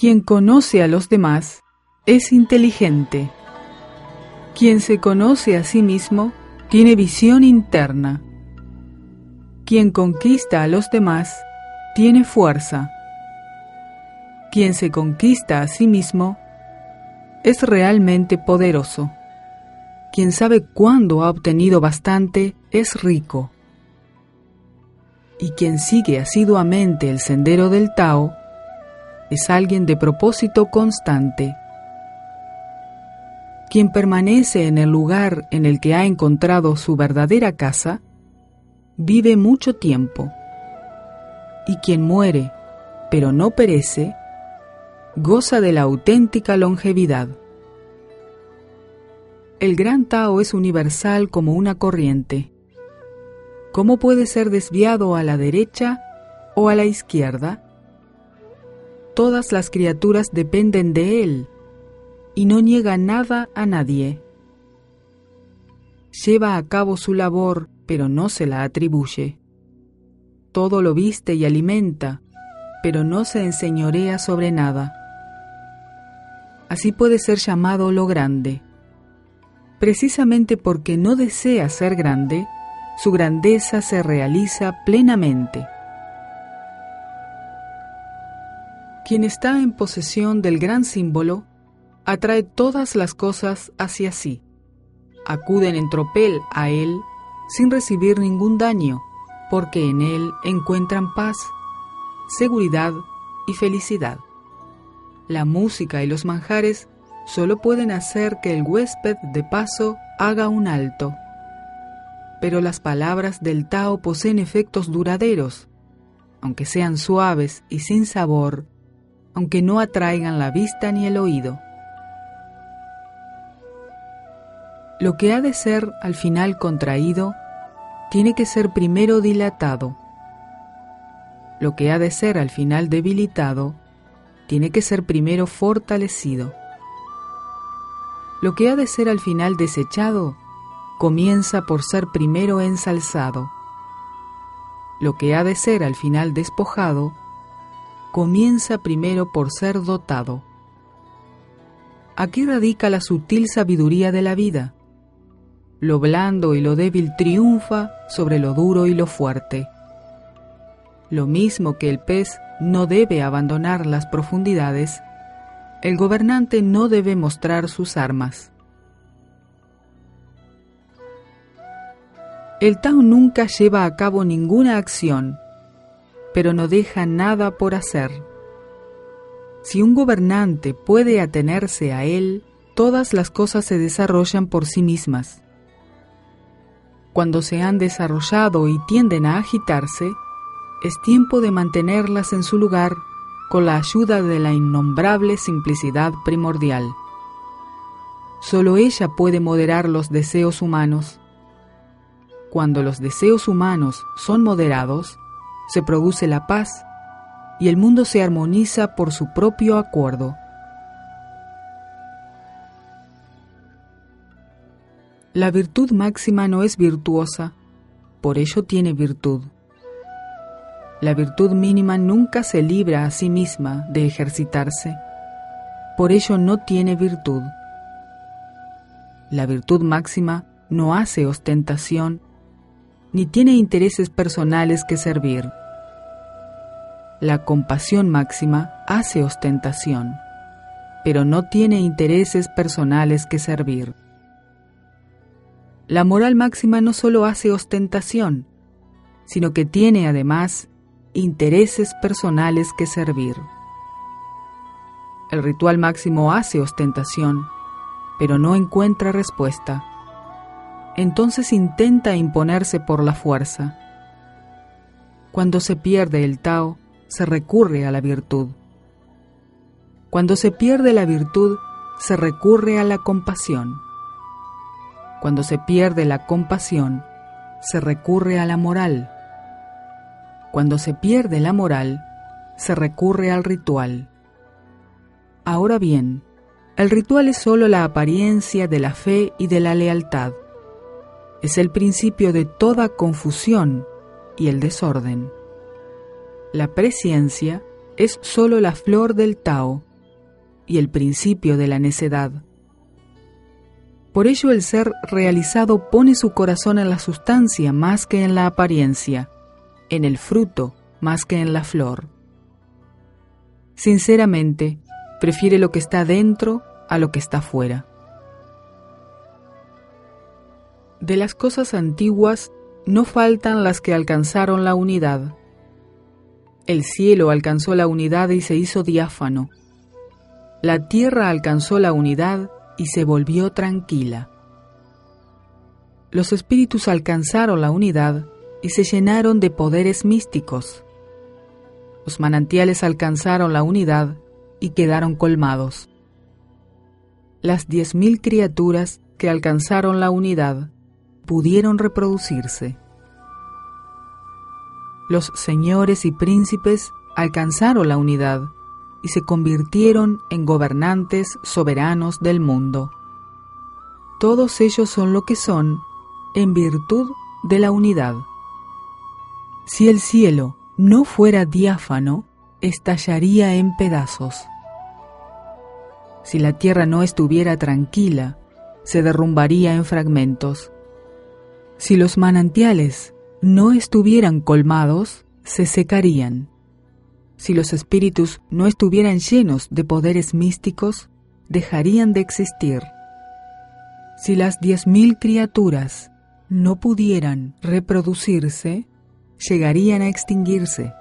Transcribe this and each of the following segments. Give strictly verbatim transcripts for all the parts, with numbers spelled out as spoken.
Quien conoce a los demás es inteligente. Quien se conoce a sí mismo tiene visión interna. Quien conquista a los demás tiene fuerza. Quien se conquista a sí mismo es realmente poderoso. Quien sabe cuándo ha obtenido bastante es rico. Y quien sigue asiduamente el sendero del Tao es alguien de propósito constante. Quien permanece en el lugar en el que ha encontrado su verdadera casa, vive mucho tiempo. Y quien muere, pero no perece, goza de la auténtica longevidad. El gran Tao es universal como una corriente. ¿Cómo puede ser desviado a la derecha o a la izquierda? Todas las criaturas dependen de él y no niega nada a nadie. Lleva a cabo su labor, pero no se la atribuye. Todo lo viste y alimenta, pero no se enseñorea sobre nada. Así puede ser llamado lo grande. Precisamente porque no desea ser grande, su grandeza se realiza plenamente. Quien está en posesión del gran símbolo atrae todas las cosas hacia sí. Acuden en tropel a él sin recibir ningún daño, porque en él encuentran paz, seguridad y felicidad. La música y los manjares solo pueden hacer que el huésped de paso haga un alto. Pero las palabras del Tao poseen efectos duraderos, aunque sean suaves y sin sabor, aunque no atraigan la vista ni el oído. Lo que ha de ser al final contraído, tiene que ser primero dilatado. Lo que ha de ser al final debilitado, tiene que ser primero fortalecido. Lo que ha de ser al final desechado, comienza por ser primero ensalzado. Lo que ha de ser al final despojado, comienza primero por ser dotado. Aquí radica la sutil sabiduría de la vida. Lo blando y lo débil triunfa sobre lo duro y lo fuerte. Lo mismo que el pez no debe abandonar las profundidades, el gobernante no debe mostrar sus armas. El Tao nunca lleva a cabo ninguna acción, pero no deja nada por hacer. Si un gobernante puede atenerse a él, todas las cosas se desarrollan por sí mismas. Cuando se han desarrollado y tienden a agitarse, es tiempo de mantenerlas en su lugar con la ayuda de la innombrable simplicidad primordial. Solo ella puede moderar los deseos humanos. Cuando los deseos humanos son moderados, se produce la paz y el mundo se armoniza por su propio acuerdo. La virtud máxima no es virtuosa, por ello tiene virtud. La virtud mínima nunca se libra a sí misma de ejercitarse, por ello no tiene virtud. La virtud máxima no hace ostentación, ni tiene intereses personales que servir. La compasión máxima hace ostentación, pero no tiene intereses personales que servir. La moral máxima no solo hace ostentación, sino que tiene además intereses personales que servir. El ritual máximo hace ostentación, pero no encuentra respuesta. Entonces intenta imponerse por la fuerza. Cuando se pierde el Tao, se recurre a la virtud. Cuando se pierde la virtud, se recurre a la compasión. Cuando se pierde la compasión, se recurre a la moral. Cuando se pierde la moral, se recurre al ritual. Ahora bien, el ritual es solo la apariencia de la fe y de la lealtad. Es el principio de toda confusión y el desorden. La presciencia es solo la flor del Tao y el principio de la necedad. Por ello el ser realizado pone su corazón en la sustancia más que en la apariencia, en el fruto más que en la flor. Sinceramente, prefiere lo que está dentro a lo que está fuera. De las cosas antiguas no faltan las que alcanzaron la unidad. El cielo alcanzó la unidad y se hizo diáfano. La tierra alcanzó la unidad y se volvió tranquila. Los espíritus alcanzaron la unidad y se llenaron de poderes místicos. Los manantiales alcanzaron la unidad y quedaron colmados. Las diez mil criaturas que alcanzaron la unidad pudieron reproducirse. Los señores y príncipes alcanzaron la unidad y se convirtieron en gobernantes soberanos del mundo. Todos ellos son lo que son en virtud de la unidad. Si el cielo no fuera diáfano, estallaría en pedazos. Si la tierra no estuviera tranquila, se derrumbaría en fragmentos. Si los manantiales no estuvieran colmados, se secarían. Si los espíritus no estuvieran llenos de poderes místicos, dejarían de existir. Si las diez mil criaturas no pudieran reproducirse, llegarían a extinguirse.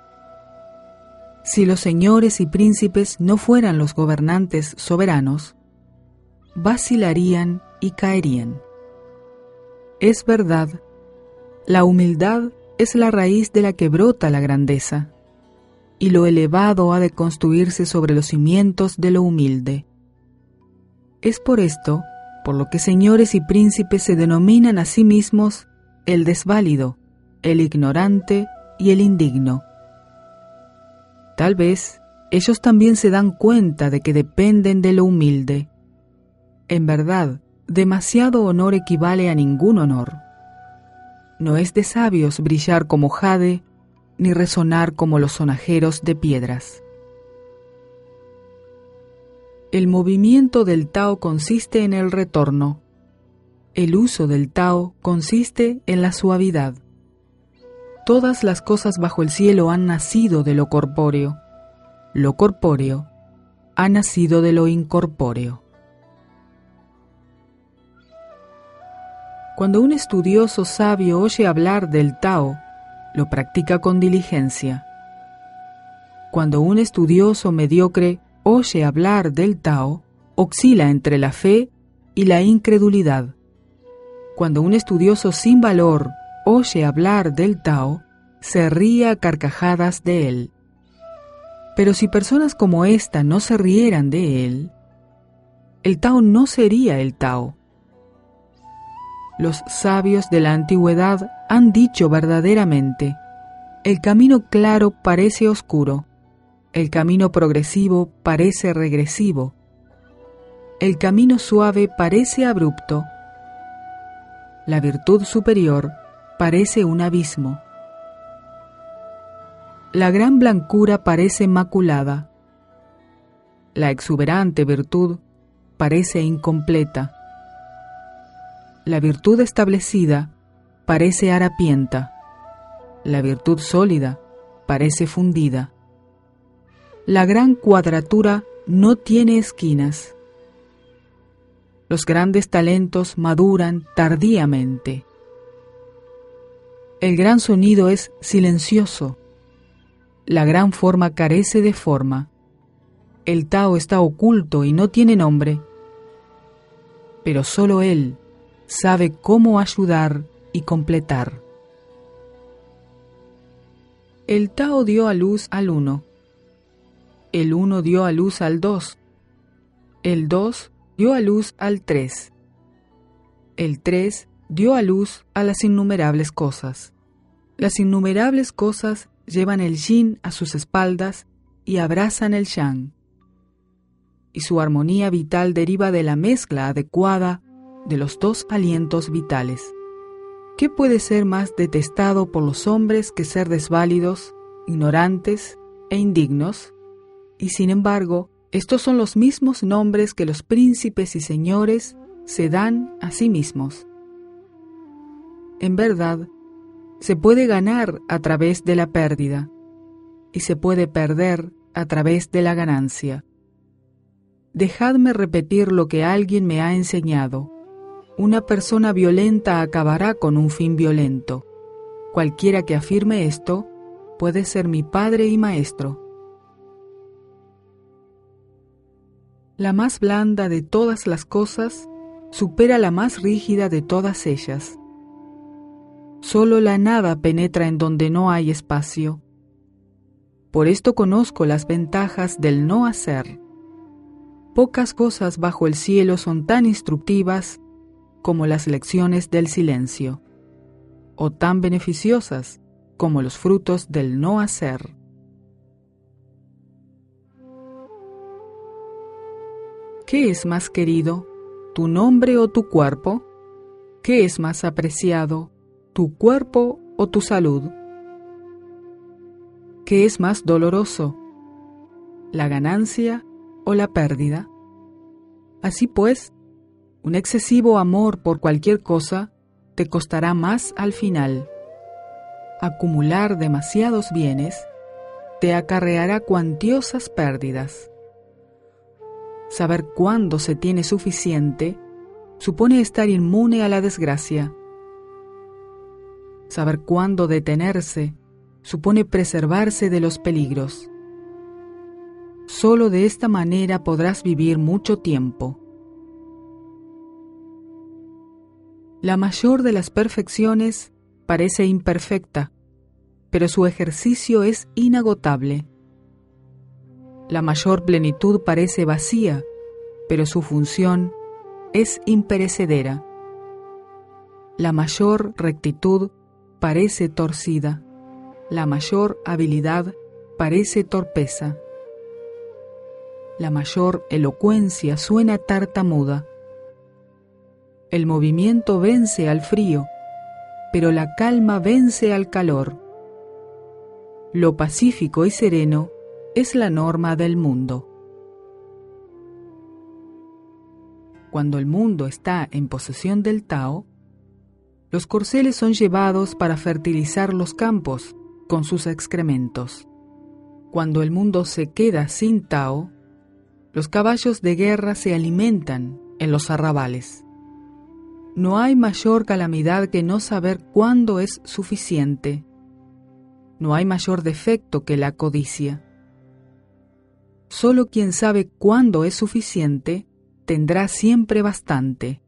Si los señores y príncipes no fueran los gobernantes soberanos, vacilarían y caerían. Es verdad, la humildad es la raíz de la que brota la grandeza, y lo elevado ha de construirse sobre los cimientos de lo humilde. Es por esto, por lo que señores y príncipes se denominan a sí mismos el desválido, el ignorante y el indigno. Tal vez ellos también se dan cuenta de que dependen de lo humilde. En verdad, demasiado honor equivale a ningún honor. No es de sabios brillar como jade, ni resonar como los sonajeros de piedras. El movimiento del Tao consiste en el retorno. El uso del Tao consiste en la suavidad. Todas las cosas bajo el cielo han nacido de lo corpóreo. Lo corpóreo ha nacido de lo incorpóreo. Cuando un estudioso sabio oye hablar del Tao, lo practica con diligencia. Cuando un estudioso mediocre oye hablar del Tao, oscila entre la fe y la incredulidad. Cuando un estudioso sin valor oye hablar del Tao, se ríe a carcajadas de él. Pero si personas como esta no se rieran de él, el Tao no sería el Tao. Los sabios de la antigüedad han dicho verdaderamente: el camino claro parece oscuro, el camino progresivo parece regresivo, el camino suave parece abrupto, la virtud superior parece un abismo, la gran blancura parece maculada, la exuberante virtud parece incompleta, la virtud establecida parece harapienta, la virtud sólida parece fundida. La gran cuadratura no tiene esquinas. Los grandes talentos maduran tardíamente. El gran sonido es silencioso. La gran forma carece de forma. El Tao está oculto y no tiene nombre. Pero solo Él sabe cómo ayudar y completar. El Tao dio a luz al uno. El uno dio a luz al dos. El dos dio a luz al tres. El tres dio a luz a las innumerables cosas. Las innumerables cosas llevan el yin a sus espaldas y abrazan el yang. Y su armonía vital deriva de la mezcla adecuada de los dos alientos vitales. ¿Qué puede ser más detestado por los hombres que ser desválidos, ignorantes e indignos? Y sin embargo, Estos son los mismos nombres que los príncipes y señores se dan a sí mismos. En verdad, se puede ganar a través de la pérdida y se puede perder a través de la ganancia. Dejadme repetir lo que alguien me ha enseñado. Una persona violenta acabará con un fin violento. Cualquiera que afirme esto puede ser mi padre y maestro. La más blanda de todas las cosas supera la más rígida de todas ellas. Solo la nada penetra en donde no hay espacio. Por esto conozco las ventajas del no hacer. Pocas cosas bajo el cielo son tan instructivas como las lecciones del silencio, o tan beneficiosas como los frutos del no hacer. ¿Qué es más querido, tu nombre o tu cuerpo? ¿Qué es más apreciado, tu cuerpo o tu salud? ¿Qué es más doloroso, la ganancia o la pérdida? Así pues, un excesivo amor por cualquier cosa te costará más al final. Acumular demasiados bienes te acarreará cuantiosas pérdidas. Saber cuándo se tiene suficiente supone estar inmune a la desgracia. Saber cuándo detenerse supone preservarse de los peligros. Solo de esta manera podrás vivir mucho tiempo. La mayor de las perfecciones parece imperfecta, pero su ejercicio es inagotable. La mayor plenitud parece vacía, pero su función es imperecedera. La mayor rectitud parece torcida, la mayor habilidad parece torpeza. La mayor elocuencia suena tartamuda. El movimiento vence al frío, pero la calma vence al calor. Lo pacífico y sereno es la norma del mundo. Cuando el mundo está en posesión del Tao, los corceles son llevados para fertilizar los campos con sus excrementos. Cuando el mundo se queda sin Tao, los caballos de guerra se alimentan en los arrabales. No hay mayor calamidad que no saber cuándo es suficiente. No hay mayor defecto que la codicia. Solo quien sabe cuándo es suficiente tendrá siempre bastante.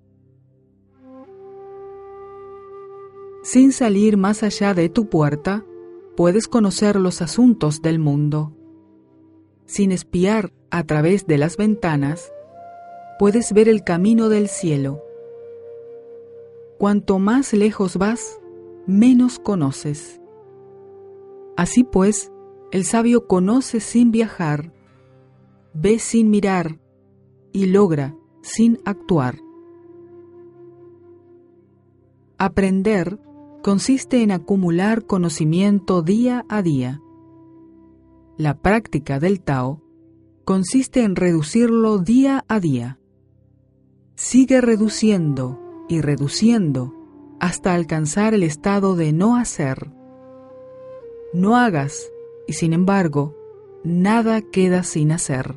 Sin salir más allá de tu puerta, puedes conocer los asuntos del mundo. Sin espiar a través de las ventanas, puedes ver el camino del cielo. Cuanto más lejos vas, menos conoces. Así pues, el sabio conoce sin viajar, ve sin mirar y logra sin actuar. Aprender consiste en acumular conocimiento día a día. La práctica del Tao consiste en reducirlo día a día. Sigue reduciendo y reduciendo hasta alcanzar el estado de no hacer. No hagas, y sin embargo, nada queda sin hacer.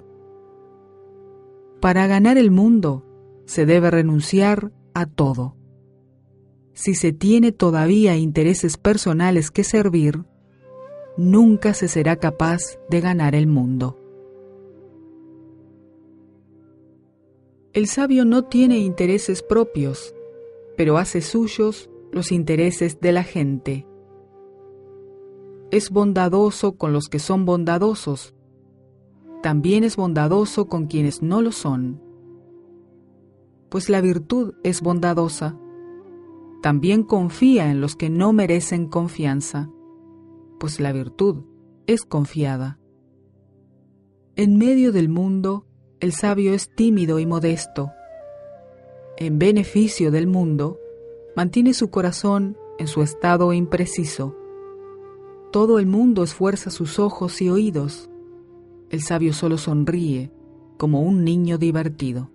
Para ganar el mundo, se debe renunciar a todo. Si se tiene todavía intereses personales que servir, nunca se será capaz de ganar el mundo. El sabio no tiene intereses propios, pero hace suyos los intereses de la gente. Es bondadoso con los que son bondadosos. También es bondadoso con quienes no lo son. Pues la virtud es bondadosa. También confía en los que no merecen confianza, pues la virtud es confiada. En medio del mundo, el sabio es tímido y modesto. En beneficio del mundo, mantiene su corazón en su estado impreciso. Todo el mundo esfuerza sus ojos y oídos. El sabio solo sonríe como un niño divertido.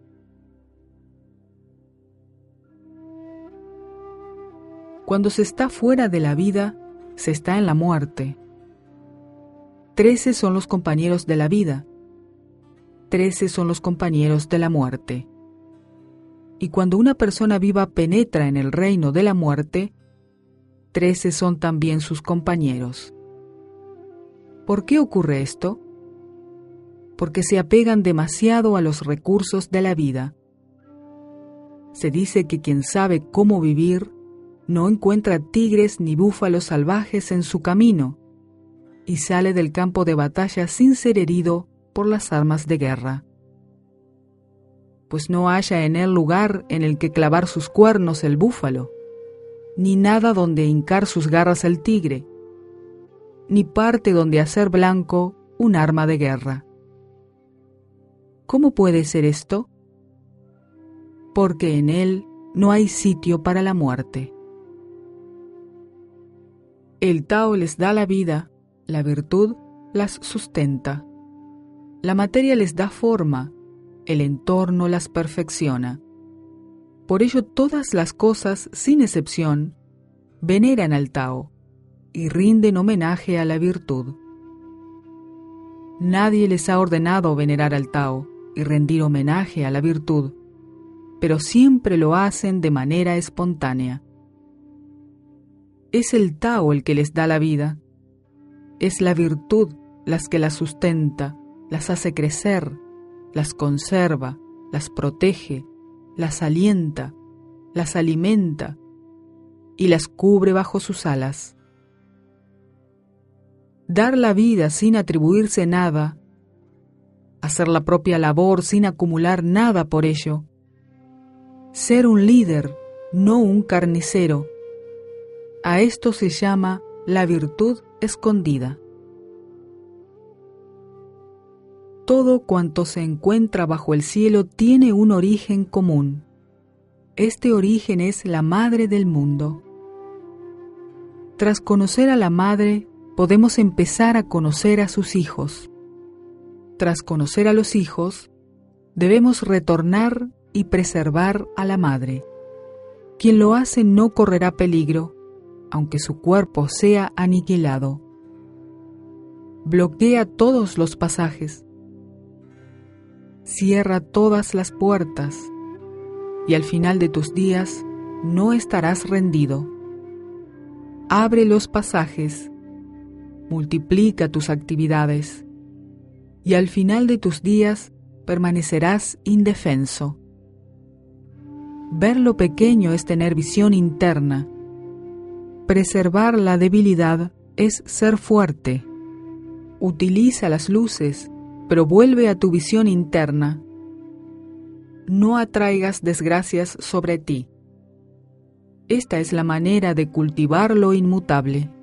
Cuando se está fuera de la vida, se está en la muerte. Trece son los compañeros de la vida. Trece son los compañeros de la muerte. Y cuando una persona viva penetra en el reino de la muerte, trece son también sus compañeros. ¿Por qué ocurre esto? Porque se apegan demasiado a los recursos de la vida. Se dice que quien sabe cómo vivir no encuentra tigres ni búfalos salvajes en su camino y sale del campo de batalla sin ser herido por las armas de guerra. Pues no haya en él lugar en el que clavar sus cuernos el búfalo, ni nada donde hincar sus garras el tigre, ni parte donde hacer blanco un arma de guerra. ¿Cómo puede ser esto? Porque en él no hay sitio para la muerte. El Tao les da la vida, la virtud las sustenta. La materia les da forma, el entorno las perfecciona. Por ello todas las cosas, sin excepción, veneran al Tao y rinden homenaje a la virtud. Nadie les ha ordenado venerar al Tao y rendir homenaje a la virtud, pero siempre lo hacen de manera espontánea. Es el Tao el que les da la vida, es la virtud las que las sustenta, las hace crecer, las conserva, las protege, las alienta, las alimenta y las cubre bajo sus alas. Dar la vida sin atribuirse nada, hacer la propia labor sin acumular nada por ello, ser un líder, no un carnicero, a esto se llama la virtud escondida. Todo cuanto se encuentra bajo el cielo tiene un origen común. Este origen es la madre del mundo. Tras conocer a la madre, podemos empezar a conocer a sus hijos. Tras conocer a los hijos, debemos retornar y preservar a la madre. Quien lo hace no correrá peligro, aunque su cuerpo sea aniquilado. Bloquea todos los pasajes. Cierra todas las puertas, y al final de tus días no estarás rendido. Abre los pasajes, multiplica tus actividades, y al final de tus días permanecerás indefenso. Ver lo pequeño es tener visión interna. Preservar la debilidad es ser fuerte. Utiliza las luces, pero vuelve a tu visión interna. No atraigas desgracias sobre ti. Esta es la manera de cultivar lo inmutable.